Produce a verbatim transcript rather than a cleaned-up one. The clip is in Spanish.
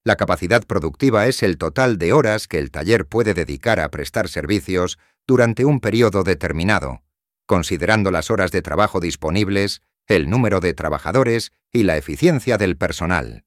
La capacidad productiva es el total de horas que el taller puede dedicar a prestar servicios durante un periodo determinado, considerando las horas de trabajo disponibles, el número de trabajadores y la eficiencia del personal.